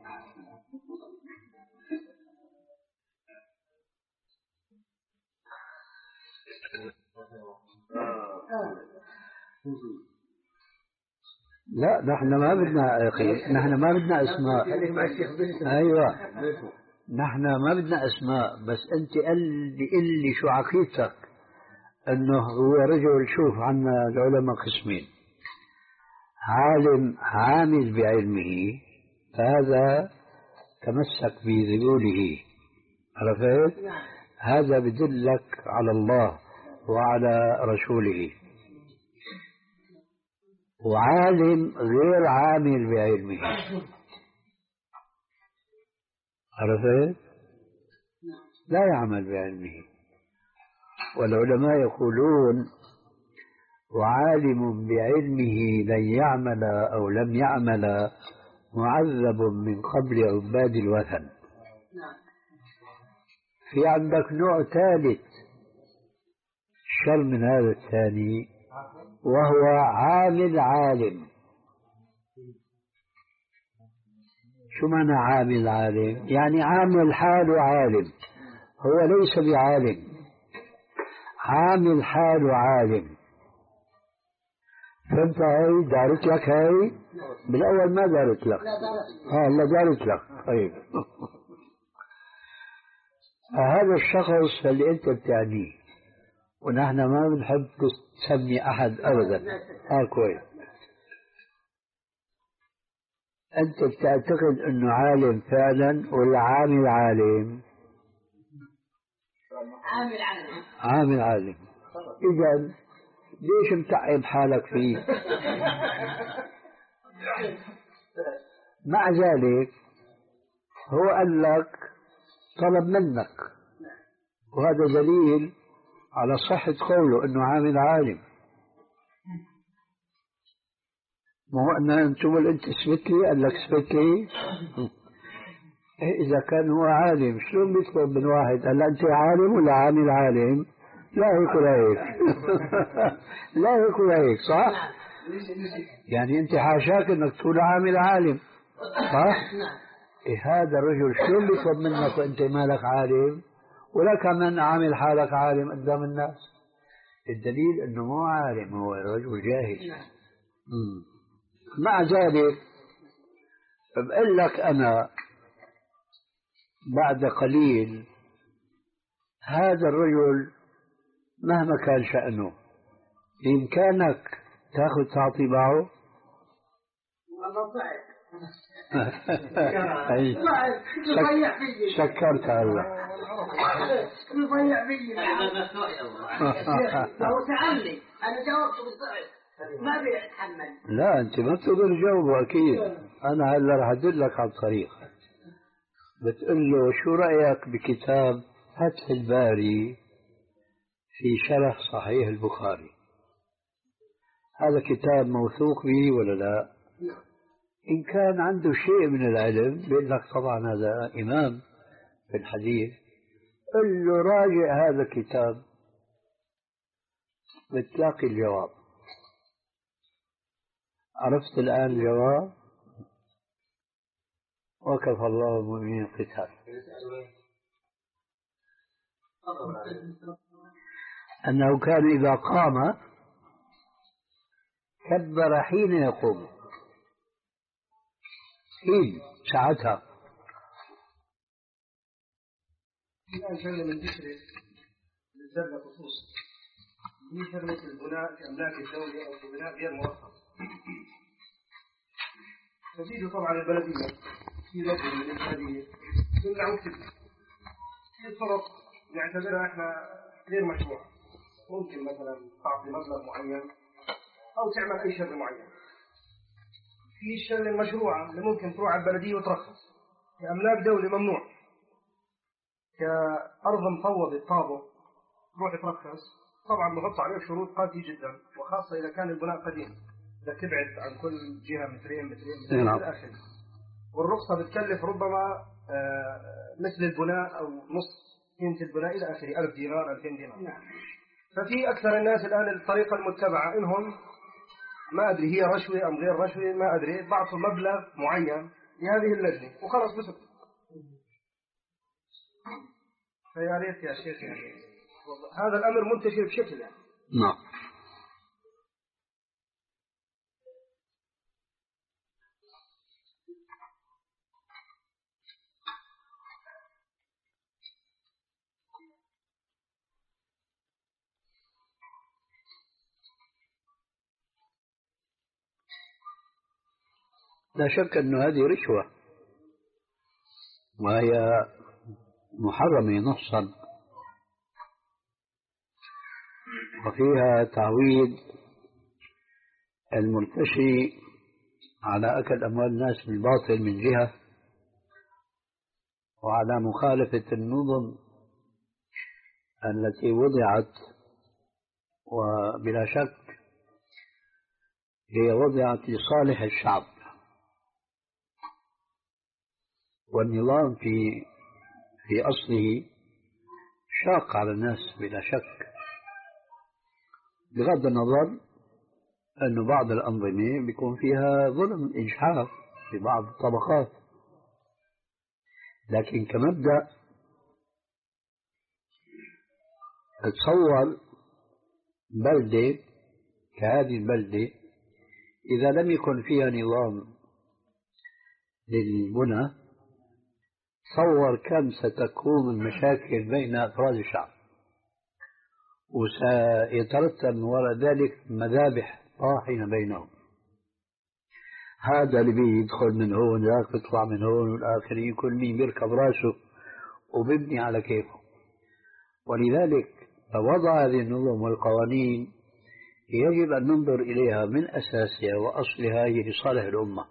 لا نحن ما بدنا أخي، نحن ما بدنا أسماء. أيوة نحن ما بدنا أسماء، بس أنت قل لي قل لي شو عقيدتك أنه هو رجل. شوف عنا العلماء قسمين، عالم عامل بعلمه فهذا تمسك بذيوله، عرفت؟ هذا بدلك على الله وعلى رسوله. وعالم غير عامل بعلمه، عرفت؟ لا يعمل بعلمه. والعلماء يقولون وعالم بعلمه لن يعمل أو لم يعمل معذب من قبل عباد الوثن. في عندك نوع ثالث شر من هذا الثاني، وهو عامل عالم. شو معنى عامل عالم؟ يعني عامل حاله عالم، هو ليس بعالم، عامل حاله عالم. فهمت هاي؟ دارت لك هاي؟ بالأول ما دارت لك. اه لا دارت لك. طيب هذا الشخص اللي أنت بتعنيه، ونحن ما بنحب تسمي أحد أبدا. اه كويس. أنت بتعتقد أنه عالم فعلا ولا عامل عالم؟ عامل عالم. عامل عالم. إذا ليش متعب حالك فيه؟ مع ذلك هو قال لك طلب منك، وهذا دليل على صحة قوله أنه عامل عالم. ما هو أن أنتم أنت اثبت لي، قال لك اثبت لي. إذا كان هو عالم شلون بيطلب من واحد قال أنت عالم ولا عامل عالم؟ لا هيك ولا هيك. لا هيك ولا هيك، صح؟ يعني أنت حاشاك أنك تكون عامل عالم، صح؟ إيه هذا الرجل شلون بيطلب منك وأنت مالك عالم ولا كمان عامل حالك عالم قدام الناس؟ الدليل أنه مو عالم، هو رجل جاهل. مم. مع ذلك بقول لك أنا بعد قليل هذا الرجل مهما كان شأنه بإمكانك تأخذ تعطي معه. والله صعب. أي شكرت هلا. يضيع بي. لو سألني أنا جاوبته بالضعف ما بيتحمل. لا أنت ما بتقدر تجاوبه أكيد. أنا هلا رح أدلك على الطريق. بتقول له شو رأيك بكتاب فتح الباري في شرح صحيح البخاري؟ هذا كتاب موثوق به ولا لا؟ إن كان عنده شيء من العلم بيقول لك طبعا هذا إمام في الحديث، قل له راجع هذا الكتاب بتلاقي الجواب. عرفت الآن الجواب؟ وكفى الله المؤمنين القتال. أنه كان إذا قام كبر حين يقوم، حين ساعتها. الآن شغلة من ذكر للزرع خصوص هي شغلة البناء في أملاك الدولة أو في بناء غير مرخص. تزيد طبعا البلدية في لجنة من البلدية تمنع وتبني. في طرق نعتبرها احنا غير مشروعة، ممكن مثلا تعطي مبلغ معين أو تعمل أي شغل معين. في الشغل المشروعة اللي ممكن تروح على البلدية وترخص، كأملاك دولة ممنوع، كأرض مفوضة طابة تروح ترخص، طبعا بحط عليه شروط قاسية جدا، وخاصة إذا كان البناء قديم، إذا تبعد عن كل جهة مترين مترين مترين إلى آخره. والرخصة بتكلف ربما مثل البناء أو نص قيمة البناء إلى آخره، ألف دينار ألفين دينار. ففي أكثر الناس الآن الطريقة المتبعة إنهم ما أدري هي رشوة أم غير رشوة، ما أدري، بعطوا مبلغ معين لهذه اللجنة وخلاص بس. فيا ريت يا شيخ يعني هذا الأمر منتشر بشكل يعني. نعم. لا شك أن هذه رشوة، وهي محرمة نصا، وفيها تعويد المرتشي على أكل أموال الناس بالباطل من جهة، وعلى مخالفة النظم التي وضعت، وبلا شك هي وضعت لصالح الشعب، والنظام في في أصله شاق على الناس بلا شك، بغض النظر أن بعض الأنظمة بيكون فيها ظلم إجحاف في بعض الطبقات، لكن كمبدأ تصور بلدة كهذه البلدة إذا لم يكن فيها نظام للبنى، تصور كم ستكون المشاكل بين أفراد الشعب، وسيترتب من وراء ذلك مذابح طاحنة بينهم، هذا اللي بيدخل من هون ذاك بيطلع من هون، والآخرين كل مين بيركب راسه وبيبني على كيفه. ولذلك وضع هذه النظم والقوانين يجب أن ننظر إليها من أساسها وأصلها هي لصالح الأمة،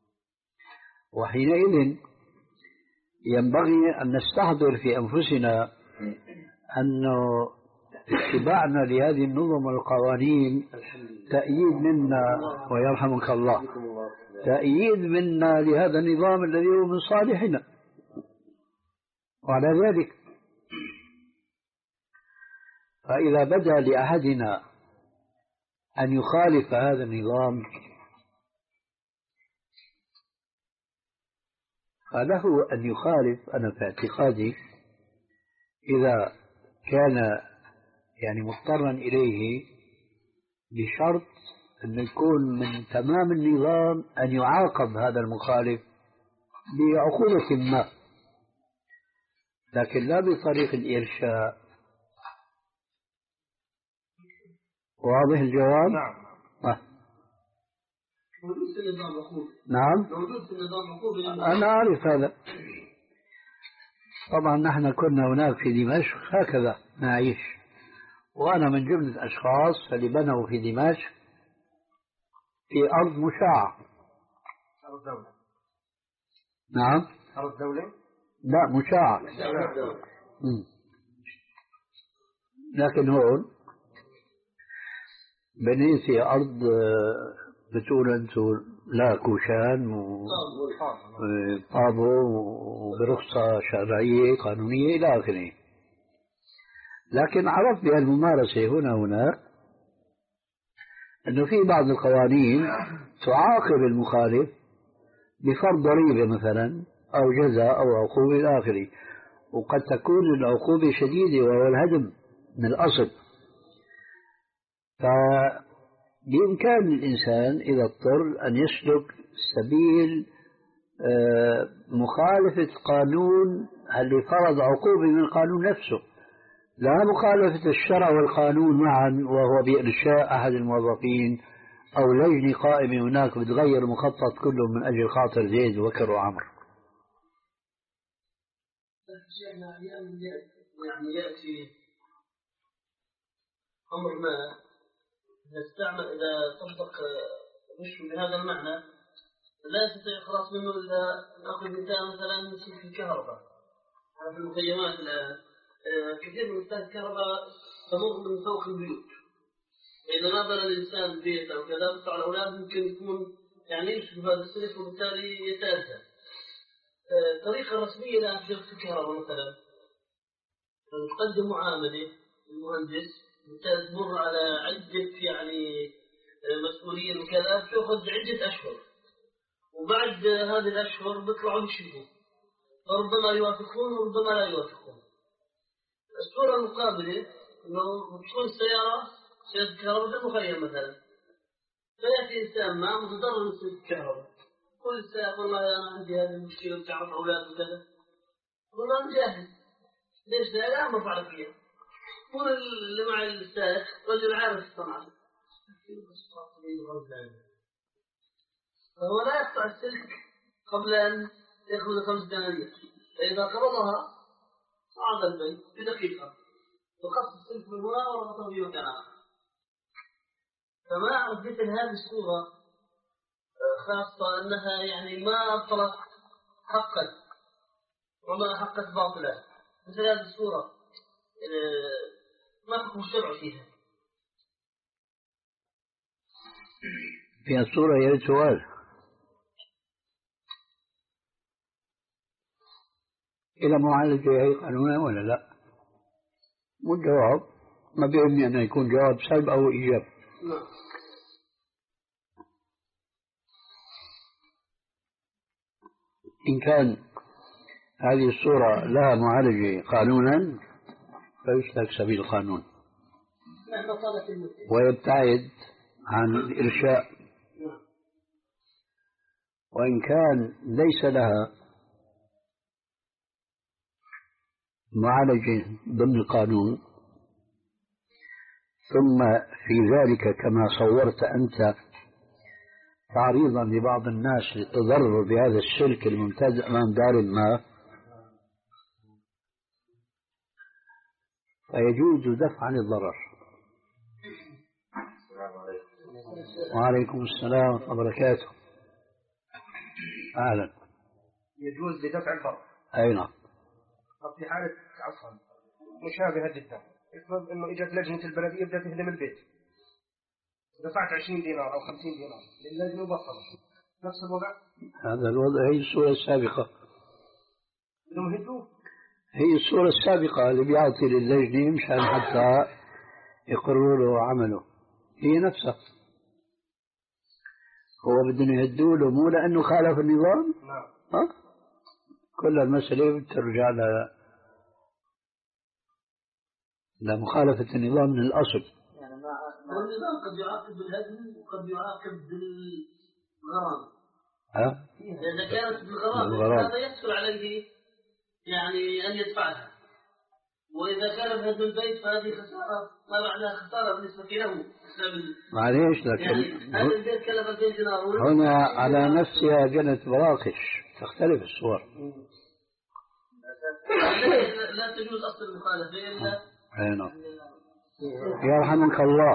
وحينئذ ينبغي أن نستحضر في أنفسنا أن اتباعنا لهذه النظم والقوانين تأييد منا، ويرحمك الله، تأييد منا لهذا النظام الذي هو من صالحنا. وعلى ذلك فإذا بدا لأحدنا أن يخالف هذا النظام فله أن يخالف، أنا في اعتقادي إذا كان يعني مضطرا إليه، بشرط أن يكون من تمام النظام أن يعاقب هذا المخالف بعقوبة ما، لكن لا بطريق الإرشاء. واضح الجواب؟ نعم. آه. موجود في النظام عقوبة. نعم موجود في النظام عقوبة. أنا أعرف هذا. طبعا نحن كنا هناك في دمشق هكذا نعيش، وأنا من جملة الأشخاص اللي بنوا في دمشق في أرض مشاعة. أرض دولة. نعم. أرض دولة؟ لا مشاعة. لكن هون بنيت في أرض بتقول أنتم لا كوشان وطابو وبرخصة شرعية قانونية إلى آخره، لكن عرفت بهالممارسة هنا هنا أنه في بعض القوانين تعاقب المخالف بفرض ضريبة مثلا أو جزاء أو عقوبة إلى آخره، وقد تكون العقوبة شديدة وهو الهدم من الأصل. فبإمكان الإنسان إذا اضطر أن يسلك سبيل مخالفة قانون اللي فرض عقوبة من القانون نفسه، لا مخالفة الشرع والقانون معا وهو بإرشاء أحد الموظفين أو لجنة قائمة هناك بتغير مخطط كله من أجل خاطر زيد وبكر وعمر. يعني يأتي أمر ما نستعمل إذا طبق رشوة بهذا المعنى لا يستطيع الخلاص منه إلا نأخذ مثال مثلا في الكهرباء. في المخيمات الآن كثير من أسلاك الكهرباء تمر من فوق البيوت، إذا ما بنى الإنسان بيت أو كذا بس على الأولاد ممكن يكون يعني يمشي في هذا السلك وبالتالي يتأذى. الطريقة الرسمية الآن في شركة الكهرباء مثلا تقدم معاملة المهندس بالتالي تمر على عدة يعني مسؤولين وكذا، تأخذ عدة أشهر، وبعد هذه الأشهر بيطلعوا يشوفوا، فربما يوافقون وربما لا يوافقون. الصورة المقابلة إنه تكون السيارة سيارة الكهرباء في المخيم مثلا، فيأتي إنسان ما متضرر من سيارة الكهرباء، كل السيارة والله أنا عندي هذه المشكلة وتعرف أولاد وكذا، والله أنا جاهز، ليش لا لا ما فعل فيها، كل اللي مع السائق رجل عارف الصنعة. فهو لا يقطع السلك قبل أن يأخذ خمس دنانير، فإذا قبضها صعد البيت بدقيقة وقص السلك من هنا وربطه في مكان آخر. فما أعرف مثل هذه الصورة، خاصة أنها يعني ما أبطلت حقا وما حقت باطلا. مثل هذه الصورة ما حكم الشرع فيها؟ في الصورة يا سؤال إلى معالجة هي قانونا ولا لا؟ مو الجواب، ما بيهمني أن يكون جواب سلب أو إيجاب. إن كان هذه الصورة لها معالجة قانونا فيسلك سبيل القانون ويبتعد عن الإرشاء. وإن كان ليس لها معالجة ضمن القانون ثم في ذلك كما صورت أنت تعريضا لبعض الناس للتضرر بهذا السلك الممتد أمام دار ما، فيجوز دفع عن الضرر. وعليكم السلام ورحمة الله وبركاته. أهلا. يجوز لدفع الضرر. أي نعم. طب في حالة عفوا مشابهة جدا، افرض إنه إجت لجنة البلدية بدها تهدم البيت، دفعت عشرين دينار أو خمسين دينار للجنة وبطلت، نفس الوضع؟ هذا الوضع هي الصورة السابقة. بدهم يهدوه؟ هي الصورة السابقة اللي بيعطي للجنة مشان حتى يقرروا له عمله، هي نفسها. هو بدهم يهدوا له مو لأنه خالف النظام؟ نعم. ها؟ كل المسألة بترجع ل لمخالفة النظام من الأصل. يعني ما والنظام قد يعاقب بالهدم وقد يعاقب بالغرام. ها؟ إذا كانت بالغرام هذا يسهل عليه يعني أن يدفعها، وإذا كان بهدم البيت فهذه خسارة ما بعدها خسارة بالنسبة له. معليش لكن يعني هذا البيت كلف ألفين دينار هنا على نفسها جنت براقش، تختلف الصور. لا تجوز أصل المخالفة إلا أينا. يرحمك الله.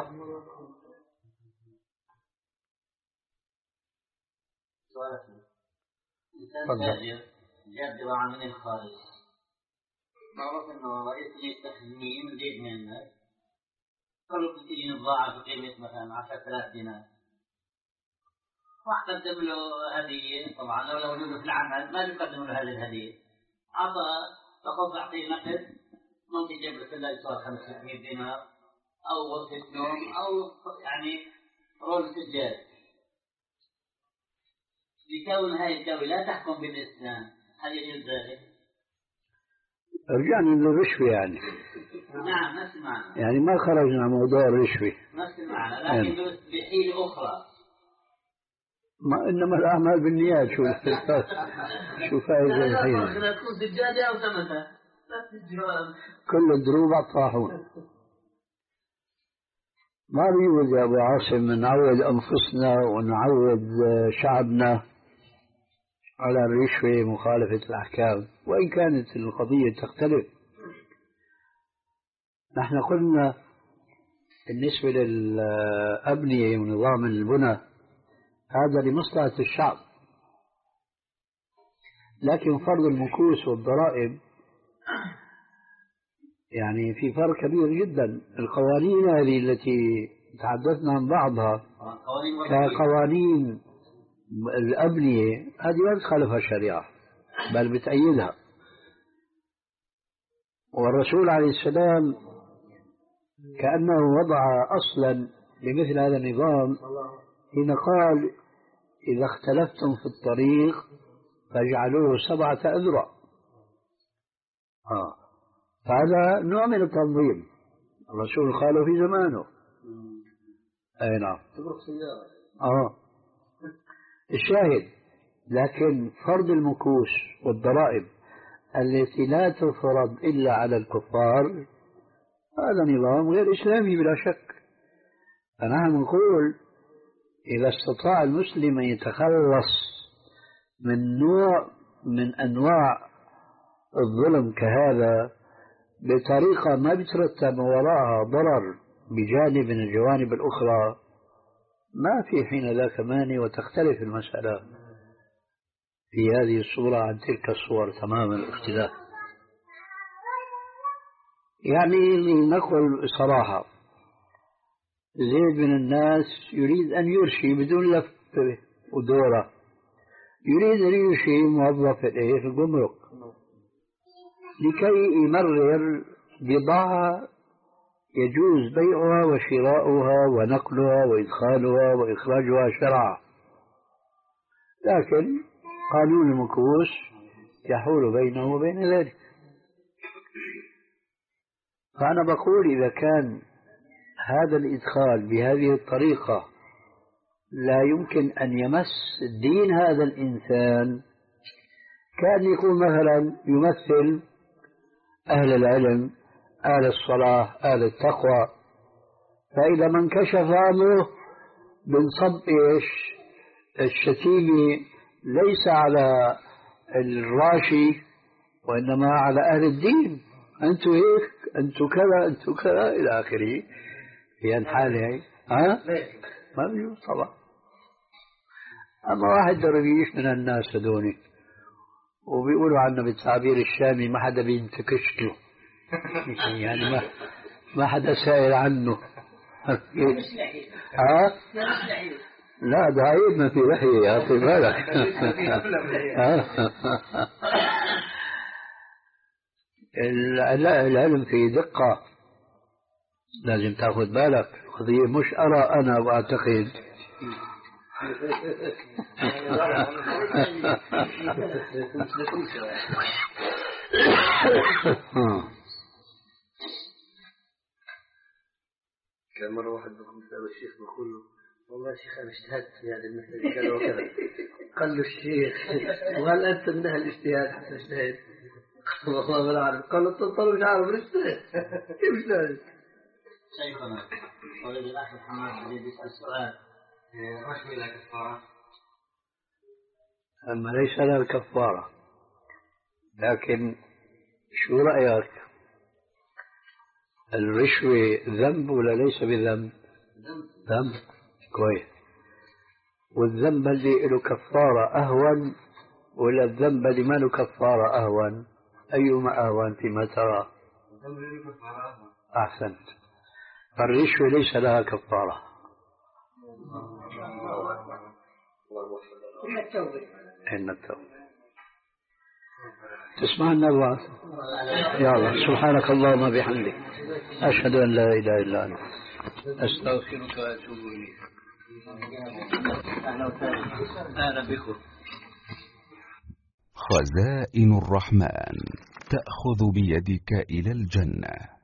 تفضل. جاب دراعة من الخارج، معروف إنه رئيس التخزين زيد من الناس، قالوا تجي بضاعة بقيمة مثلا عشرة آلاف دينار، واحد قدم له هدية، طبعا لو وجوده في العمل ما يقدم له هذه الهدية، أعطى فقط أعطيه نقد ممكن يجيب له كله يصير خمسمائة دينار أو غرفة نوم أو يعني رول سجاد. بكون هاي الدولة لا تحكم بالإسلام، هل يجوز ذلك؟ رجعنا للرشوة يعني. نعم نفس المعنى. يعني ما خرجنا عن موضوع الرشوة. نفس المعنى، لكن يعني. بحيلة أخرى. ما إنما الأعمال بالنيات، شو شو فائدة الحيلة؟ لا تكون سجادة أو ثمنها. كل الدروب الطاحون. ما بيوجد يا أبو عاصم نعود أنفسنا ونعود شعبنا على الرشوة مخالفة الأحكام، وإن كانت القضية تختلف. نحن قلنا بالنسبة للأبنية ونظام البنى هذا لمصلحة الشعب، لكن فرض المكوس والضرائب يعني في فرق كبير جدا. القوانين هذه التي تحدثنا عن بعضها كقوانين الأبنية هذه ما تخالفها الشريعة بل بتأيدها. والرسول عليه السلام كأنه وضع أصلا لمثل هذا النظام حين قال إذا اختلفتم في الطريق فاجعلوه سبعة أذرع. آه. هذا نوع من التنظيم الرسول قاله في زمانه. أي نعم. آه. الشاهد لكن فرض المكوس والضرائب التي لا تفرض إلا على الكفار هذا نظام غير إسلامي بلا شك. فنحن نقول إذا استطاع المسلم أن يتخلص من نوع من أنواع الظلم كهذا بطريقة ما بيترتب وراءها ضرر بجانب من الجوانب الأخرى، ما في حين ذاك مانع، وتختلف المسألة في هذه الصورة عن تلك الصور تماما الاختلاف. يعني لنقل صراحة، زيد من الناس يريد أن يرشي بدون لف ودورة، يريد أن يرشي موظف في الجمرك لكي يمرر بضاعة يجوز بيعها وشراؤها ونقلها وإدخالها وإخراجها شرعا، لكن قانون المكوس يحول بينه وبين ذلك. فأنا بقول إذا كان هذا الإدخال بهذه الطريقة لا يمكن أن يمس دين هذا الإنسان، كان يكون مثلا يمثل أهل العلم، أهل الصلاة، أهل التقوى، فإذا ما انكشف أمره بنصب إيش الشتيمة ليس على الراشي وإنما على أهل الدين، أنتوا هيك، أنتوا كذا، أنتوا كذا إلى آخره. في الحالة ها ما بيجوز طبعا. أما واحد درويش من الناس هذوني وبيقولوا عنه بالتعبير الشامي ما حدا بينتكش له، يعني ما ما حدا سائل عنه. ها؟ لا ده عيب ما في لحية، يعطي بالك. العلم في دقة، لازم تاخذ بالك. قضية مش أرى أنا وأعتقد. كان مرة واحد بيقول له الشيخ بيقول له والله يا شيخ أنا اجتهدت في هذه المسألة كذا وكذا. قال له الشيخ وهل أنت منها الاجتهاد حتى اجتهد؟ والله ما أعرف. قال له تطلع مش عارف الاجتهاد كيف اجتهد؟ شيخنا ولد الأخ محمد يريد يسأل سؤال، رشوة لها كفارة؟ أما ليس لها كفارة، لكن شو رأيك؟ الرشوة ذنب ولا ليس بذنب؟ ذنب. كويس. والذنب اللي له كفارة أهون ولا الذنب اللي ما له كفارة أهون؟ أيهما أهون فيما ترى؟ الذنب اللي له كفارة أهون. أحسنت. فالرشوة ليس لها كفارة. إن التوبة. إن التوبة. تسمعنا الله؟ يا الله سبحانك اللهم بحمدك أشهد أن لا إله إلا أنت أستغفرك وأتوب إليك. أهلا بكم. خزائن الرحمن تأخذ بيدك إلى الجنة.